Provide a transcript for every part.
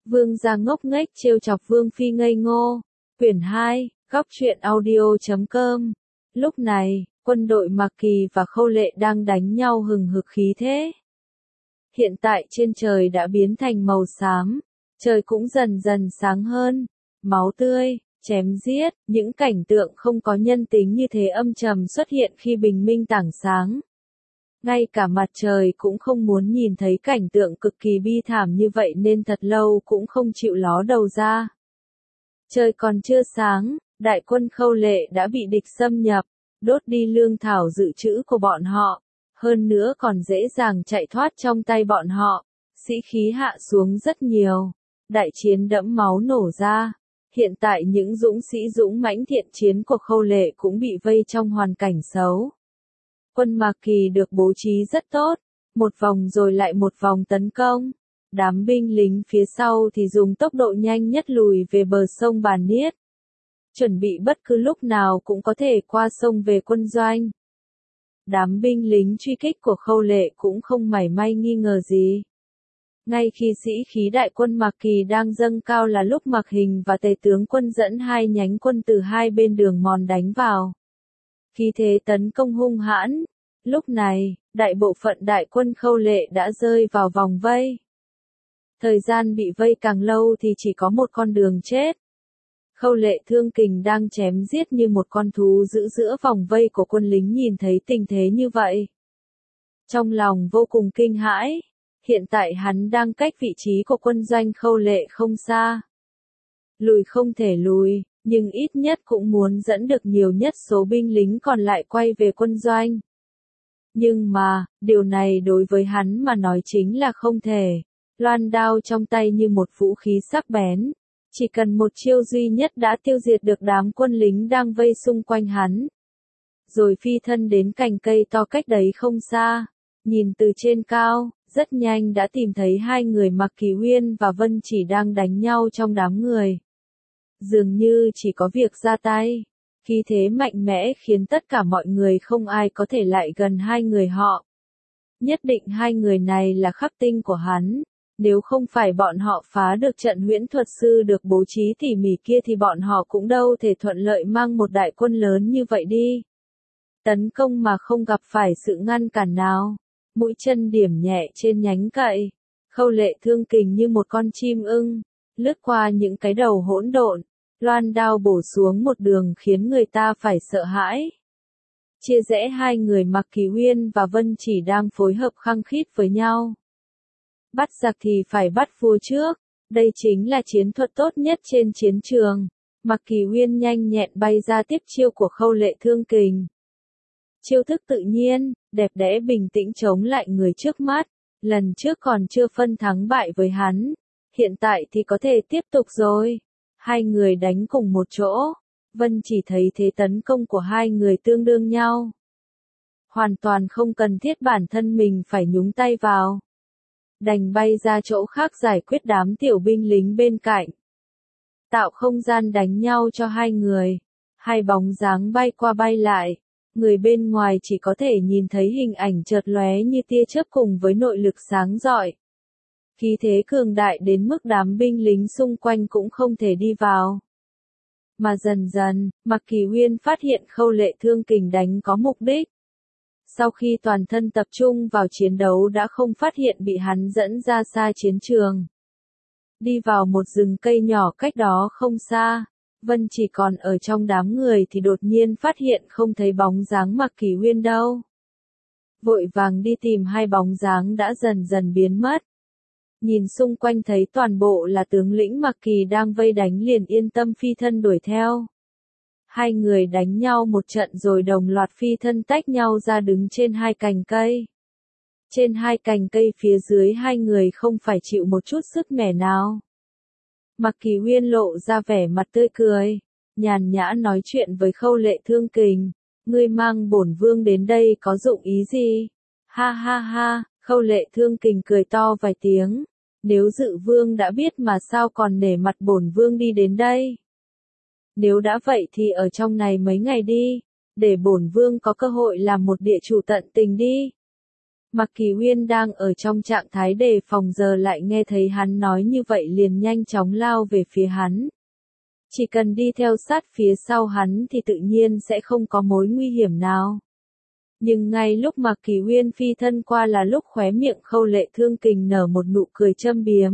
Vương gia ngốc nghếch trêu chọc Vương phi ngây ngô. Quyển 2, góc truyện audio.com. Lúc này, quân đội Mạc Kỳ và Khâu Lệ đang đánh nhau hừng hực khí thế. Hiện tại trên trời đã biến thành màu xám, trời cũng dần dần sáng hơn. Máu tươi, chém giết, những cảnh tượng không có nhân tính như thế âm trầm xuất hiện khi bình minh tảng sáng. Ngay cả mặt trời cũng không muốn nhìn thấy cảnh tượng cực kỳ bi thảm như vậy nên thật lâu cũng không chịu ló đầu ra. Trời còn chưa sáng, đại quân Khâu Lệ đã bị địch xâm nhập, đốt đi lương thảo dự trữ của bọn họ, hơn nữa còn dễ dàng chạy thoát trong tay bọn họ, sĩ khí hạ xuống rất nhiều, đại chiến đẫm máu nổ ra. Hiện tại những dũng sĩ dũng mãnh thiện chiến của Khâu Lệ cũng bị vây trong hoàn cảnh xấu. Quân Mạc Kỳ được bố trí rất tốt, một vòng rồi lại một vòng tấn công. Đám binh lính phía sau thì dùng tốc độ nhanh nhất lùi về bờ sông Bàn Niết. Chuẩn bị bất cứ lúc nào cũng có thể qua sông về quân doanh. Đám binh lính truy kích của Khâu Lệ cũng không mảy may nghi ngờ gì. Ngay khi sĩ khí đại quân Mạc Kỳ đang dâng cao là lúc Mạc Hình và Tề tướng quân dẫn hai nhánh quân từ hai bên đường mòn đánh vào. Khí thế tấn công hung hãn. Lúc này, đại bộ phận đại quân Khâu Lệ đã rơi vào vòng vây. Thời gian bị vây càng lâu thì chỉ có một con đường chết. Khâu Lệ Thương Kình đang chém giết như một con thú giữ giữa vòng vây của quân lính nhìn thấy tình thế như vậy. Trong lòng vô cùng kinh hãi, hiện tại hắn đang cách vị trí của quân doanh Khâu Lệ không xa. Lùi không thể lùi, nhưng ít nhất cũng muốn dẫn được nhiều nhất số binh lính còn lại quay về quân doanh. Nhưng mà, điều này đối với hắn mà nói chính là không thể. Loan đao trong tay như một vũ khí sắc bén. Chỉ cần một chiêu duy nhất đã tiêu diệt được đám quân lính đang vây xung quanh hắn. Rồi phi thân đến cành cây to cách đấy không xa. Nhìn từ trên cao, rất nhanh đã tìm thấy hai người Mạc Kỳ Huyên và Vân Chỉ đang đánh nhau trong đám người. Dường như chỉ có việc ra tay. Khí thế mạnh mẽ khiến tất cả mọi người không ai có thể lại gần hai người họ. Nhất định hai người này là khắc tinh của hắn. Nếu không phải bọn họ phá được trận huyễn thuật sư được bố trí tỉ mỉ kia thì bọn họ cũng đâu thể thuận lợi mang một đại quân lớn như vậy đi. Tấn công mà không gặp phải sự ngăn cản nào. Mũi chân điểm nhẹ trên nhánh cậy. Khâu Lệ Thương Kình như một con chim ưng, lướt qua những cái đầu hỗn độn. Loan đao bổ xuống một đường khiến người ta phải sợ hãi. Chia rẽ hai người Mạc Kỳ Huyên và Vân Chỉ đang phối hợp khăng khít với nhau. Bắt giặc thì phải bắt vua trước, đây chính là chiến thuật tốt nhất trên chiến trường. Mạc Kỳ Huyên nhanh nhẹn bay ra tiếp chiêu của Khâu Lệ Thương Kình. Chiêu thức tự nhiên, đẹp đẽ bình tĩnh chống lại người trước mắt, lần trước còn chưa phân thắng bại với hắn, hiện tại thì có thể tiếp tục rồi. Hai người đánh cùng một chỗ, Vân Chỉ thấy thế tấn công của hai người tương đương nhau. Hoàn toàn không cần thiết bản thân mình phải nhúng tay vào. Đành bay ra chỗ khác giải quyết đám tiểu binh lính bên cạnh. Tạo không gian đánh nhau cho hai người. Hai bóng dáng bay qua bay lại. Người bên ngoài chỉ có thể nhìn thấy hình ảnh chợt lóe như tia chớp cùng với nội lực sáng rọi. Khí thế cường đại đến mức đám binh lính xung quanh cũng không thể đi vào. Mà dần dần, Mạc Kỳ Huyên phát hiện Khâu Lệ Thương Kình đánh có mục đích. Sau khi toàn thân tập trung vào chiến đấu đã không phát hiện bị hắn dẫn ra xa chiến trường. Đi vào một rừng cây nhỏ cách đó không xa, Vân Chỉ còn ở trong đám người thì đột nhiên phát hiện không thấy bóng dáng Mạc Kỳ Huyên đâu. Vội vàng đi tìm hai bóng dáng đã dần dần biến mất. Nhìn xung quanh thấy toàn bộ là tướng lĩnh Mạc Kỳ đang vây đánh liền yên tâm phi thân đuổi theo. Hai người đánh nhau một trận rồi đồng loạt phi thân tách nhau ra đứng trên hai cành cây. Trên hai cành cây phía dưới hai người không phải chịu một chút sức mẻ nào. Mạc Kỳ Huyên lộ ra vẻ mặt tươi cười, nhàn nhã nói chuyện với Khâu Lệ Thương Kình. Ngươi mang bổn vương đến đây có dụng ý gì? Ha ha ha, Khâu Lệ Thương Kình cười to vài tiếng. Nếu Dự vương đã biết mà sao còn nể mặt bổn vương đi đến đây? Nếu đã vậy thì ở trong này mấy ngày đi, để bổn vương có cơ hội làm một địa chủ tận tình đi. Mạc Kỳ Uyên đang ở trong trạng thái đề phòng giờ lại nghe thấy hắn nói như vậy liền nhanh chóng lao về phía hắn. Chỉ cần đi theo sát phía sau hắn thì tự nhiên sẽ không có mối nguy hiểm nào. Nhưng ngay lúc Mạc Kỳ Uyên phi thân qua là lúc khóe miệng Khâu Lệ Thương Kình nở một nụ cười châm biếm.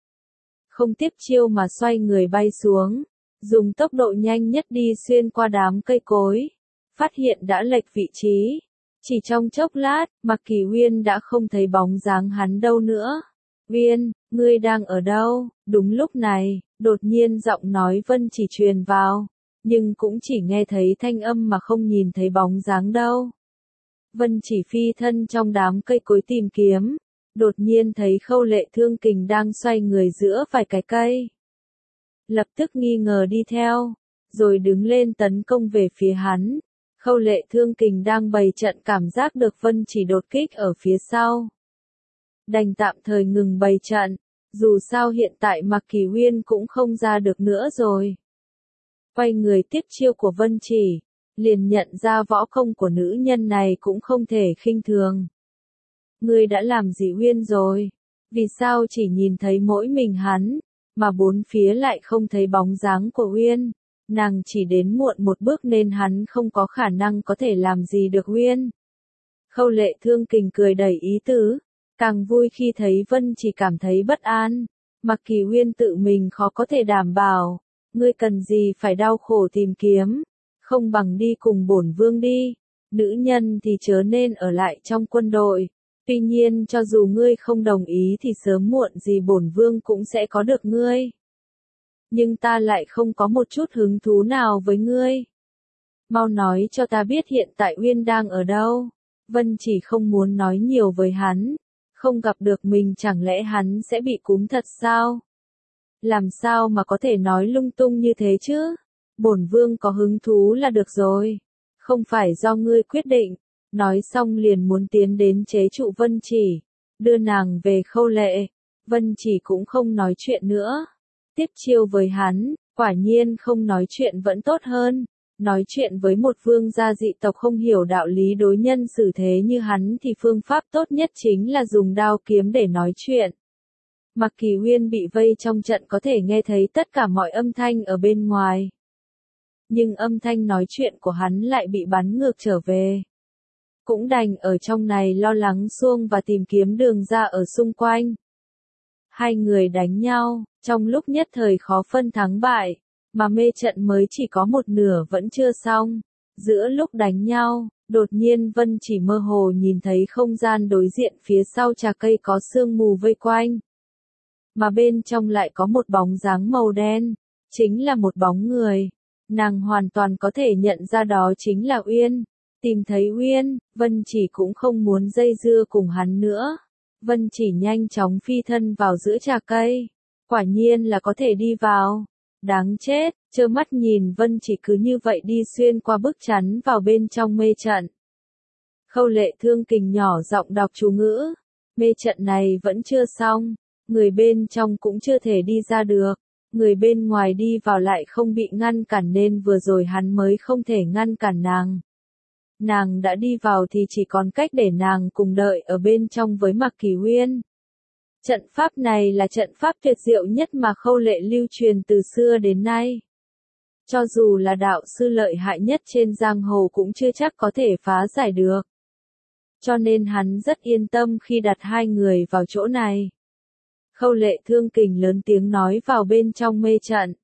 Không tiếp chiêu mà xoay người bay xuống, dùng tốc độ nhanh nhất đi xuyên qua đám cây cối, phát hiện đã lệch vị trí. Chỉ trong chốc lát, Mạc Kỳ Uyên đã không thấy bóng dáng hắn đâu nữa. Uyên, ngươi đang ở đâu? Đúng lúc này, đột nhiên giọng nói Vân Chỉ truyền vào, nhưng cũng chỉ nghe thấy thanh âm mà không nhìn thấy bóng dáng đâu. Vân Chỉ phi thân trong đám cây cối tìm kiếm, đột nhiên thấy Khâu Lệ Thương Kình đang xoay người giữa vài cái cây. Lập tức nghi ngờ đi theo, rồi đứng lên tấn công về phía hắn. Khâu Lệ Thương Kình đang bày trận cảm giác được Vân Chỉ đột kích ở phía sau. Đành tạm thời ngừng bày trận, dù sao hiện tại Mạc Kỳ Uyên cũng không ra được nữa rồi. Quay người tiếp chiêu của Vân Chỉ, liền nhận ra võ công của nữ nhân này cũng không thể khinh thường. Ngươi đã làm gì Uyên rồi? Vì sao chỉ nhìn thấy mỗi mình hắn, mà bốn phía lại không thấy bóng dáng của Uyên? Nàng chỉ đến muộn một bước nên hắn không có khả năng có thể làm gì được Uyên. Khâu Lệ Thương Kình cười đầy ý tứ, càng vui khi thấy Vân Chỉ cảm thấy bất an. Mạc Kỳ Uyên tự mình khó có thể đảm bảo, ngươi cần gì phải đau khổ tìm kiếm, không bằng đi cùng bổn vương đi. Nữ nhân thì chớ nên ở lại trong quân đội. Tuy nhiên cho dù ngươi không đồng ý thì sớm muộn gì bổn vương cũng sẽ có được ngươi. Nhưng ta lại không có một chút hứng thú nào với ngươi. Mau nói cho ta biết hiện tại Uyên đang ở đâu. Vân Chỉ không muốn nói nhiều với hắn. Không gặp được mình chẳng lẽ hắn sẽ bị cúm thật sao? Làm sao mà có thể nói lung tung như thế chứ? Bổn vương có hứng thú là được rồi. Không phải do ngươi quyết định. Nói xong liền muốn tiến đến chế trụ Vân Chỉ, đưa nàng về Khâu Lệ. Vân Chỉ cũng không nói chuyện nữa. Tiếp chiêu với hắn, quả nhiên không nói chuyện vẫn tốt hơn. Nói chuyện với một vương gia dị tộc không hiểu đạo lý đối nhân xử thế như hắn thì phương pháp tốt nhất chính là dùng đao kiếm để nói chuyện. Mạc Kỳ Uyên bị vây trong trận có thể nghe thấy tất cả mọi âm thanh ở bên ngoài. Nhưng âm thanh nói chuyện của hắn lại bị bắn ngược trở về. Cũng đành ở trong này lo lắng xuông và tìm kiếm đường ra ở xung quanh. Hai người đánh nhau, trong lúc nhất thời khó phân thắng bại, mà mê trận mới chỉ có một nửa vẫn chưa xong. Giữa lúc đánh nhau, đột nhiên Vân Chỉ mơ hồ nhìn thấy không gian đối diện phía sau trà cây có sương mù vây quanh. Mà bên trong lại có một bóng dáng màu đen, chính là một bóng người. Nàng hoàn toàn có thể nhận ra đó chính là Uyên. Tìm thấy Uyên, Vân Chỉ cũng không muốn dây dưa cùng hắn nữa. Vân Chỉ nhanh chóng phi thân vào giữa trà cây. Quả nhiên là có thể đi vào. Đáng chết, trơ mắt nhìn Vân Chỉ cứ như vậy đi xuyên qua bức chắn vào bên trong mê trận. Khâu Lệ Thương Kình nhỏ giọng đọc chú ngữ. Mê trận này vẫn chưa xong. Người bên trong cũng chưa thể đi ra được. Người bên ngoài đi vào lại không bị ngăn cản nên vừa rồi hắn mới không thể ngăn cản nàng. Nàng đã đi vào thì chỉ còn cách để nàng cùng đợi ở bên trong với Mạc Kỳ Uyên. Trận pháp này là trận pháp tuyệt diệu nhất mà Khâu Lệ lưu truyền từ xưa đến nay. Cho dù là đạo sư lợi hại nhất trên giang hồ cũng chưa chắc có thể phá giải được. Cho nên hắn rất yên tâm khi đặt hai người vào chỗ này. Khâu Lệ Thương Kình lớn tiếng nói vào bên trong mê trận.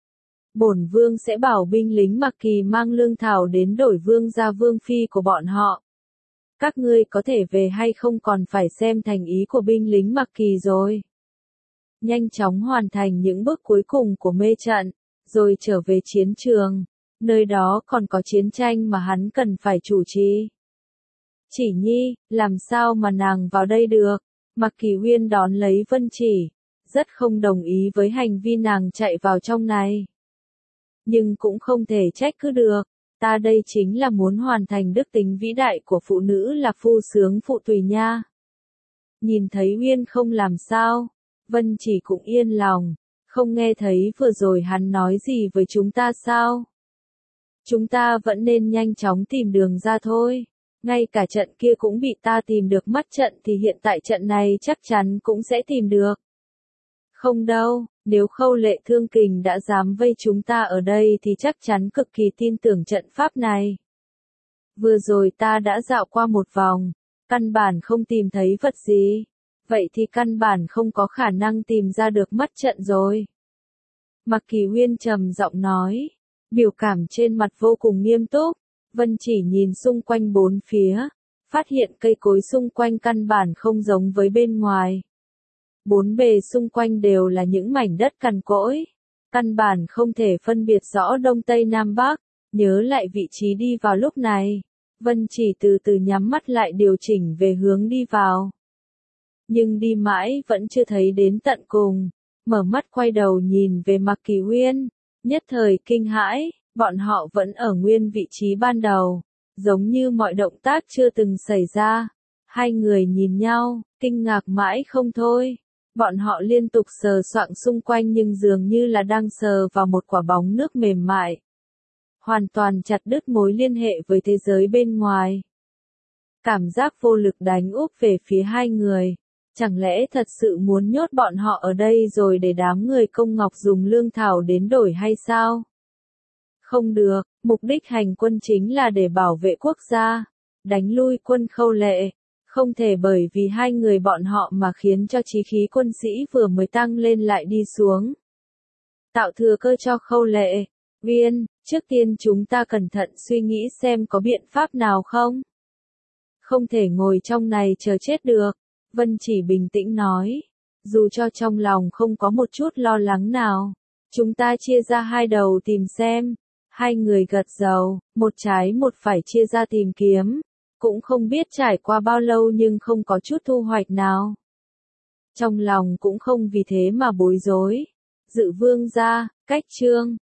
Bổn vương sẽ bảo binh lính Mạc Kỳ mang lương thảo đến đổi vương gia vương phi của bọn họ. Các ngươi có thể về hay không còn phải xem thành ý của binh lính Mạc Kỳ rồi. Nhanh chóng hoàn thành những bước cuối cùng của mê trận, rồi trở về chiến trường. Nơi đó còn có chiến tranh mà hắn cần phải chủ trì. Chỉ Nhi, làm sao mà nàng vào đây được? Mạc Kỳ Uyên đón lấy Vân Chỉ, rất không đồng ý với hành vi nàng chạy vào trong này. Nhưng cũng không thể trách cứ được, ta đây chính là muốn hoàn thành đức tính vĩ đại của phụ nữ là phu sướng phụ tùy nha. Nhìn thấy Uyên không làm sao, Vân Chỉ cũng yên lòng, không nghe thấy vừa rồi hắn nói gì với chúng ta sao? Chúng ta vẫn nên nhanh chóng tìm đường ra thôi. Ngay cả trận kia cũng bị ta tìm được mất trận thì hiện tại trận này chắc chắn cũng sẽ tìm được. Không đâu, nếu Khâu Lệ Thương Kình đã dám vây chúng ta ở đây thì chắc chắn cực kỳ tin tưởng trận pháp này. Vừa rồi ta đã dạo qua một vòng, căn bản không tìm thấy vật gì. Vậy thì căn bản không có khả năng tìm ra được mất trận rồi. Mạc Kỳ Huyên trầm giọng nói, biểu cảm trên mặt vô cùng nghiêm túc. Vân Chỉ nhìn xung quanh bốn phía, phát hiện cây cối xung quanh căn bản không giống với bên ngoài. Bốn bề xung quanh đều là những mảnh đất cằn cỗi, căn bản không thể phân biệt rõ đông tây nam bắc. Nhớ lại vị trí đi vào lúc này, Vân Chỉ từ từ nhắm mắt lại điều chỉnh về hướng đi vào. Nhưng đi mãi vẫn chưa thấy đến tận cùng, mở mắt quay đầu nhìn về Mạc Kỳ Huyên, nhất thời kinh hãi, bọn họ vẫn ở nguyên vị trí ban đầu, giống như mọi động tác chưa từng xảy ra. Hai người nhìn nhau, kinh ngạc mãi không thôi. Bọn họ liên tục sờ soạng xung quanh nhưng dường như là đang sờ vào một quả bóng nước mềm mại. Hoàn toàn chặt đứt mối liên hệ với thế giới bên ngoài. Cảm giác vô lực đánh úp về phía hai người. Chẳng lẽ thật sự muốn nhốt bọn họ ở đây rồi để đám người Công Ngọc dùng lương thảo đến đổi hay sao? Không được, mục đích hành quân chính là để bảo vệ quốc gia, đánh lui quân Khâu Lệ. Không thể bởi vì hai người bọn họ mà khiến cho chí khí quân sĩ vừa mới tăng lên lại đi xuống. Tạo thừa cơ cho Khâu Lệ. Viên, trước tiên chúng ta cẩn thận suy nghĩ xem có biện pháp nào không? Không thể ngồi trong này chờ chết được. Vân Chỉ bình tĩnh nói. Dù cho trong lòng không có một chút lo lắng nào. Chúng ta chia ra hai đầu tìm xem. Hai người gật đầu, một trái một phải chia ra tìm kiếm. Cũng không biết trải qua bao lâu nhưng không có chút thu hoạch nào. Trong lòng cũng không vì thế mà bối rối. Dự Vương gia, cách chương.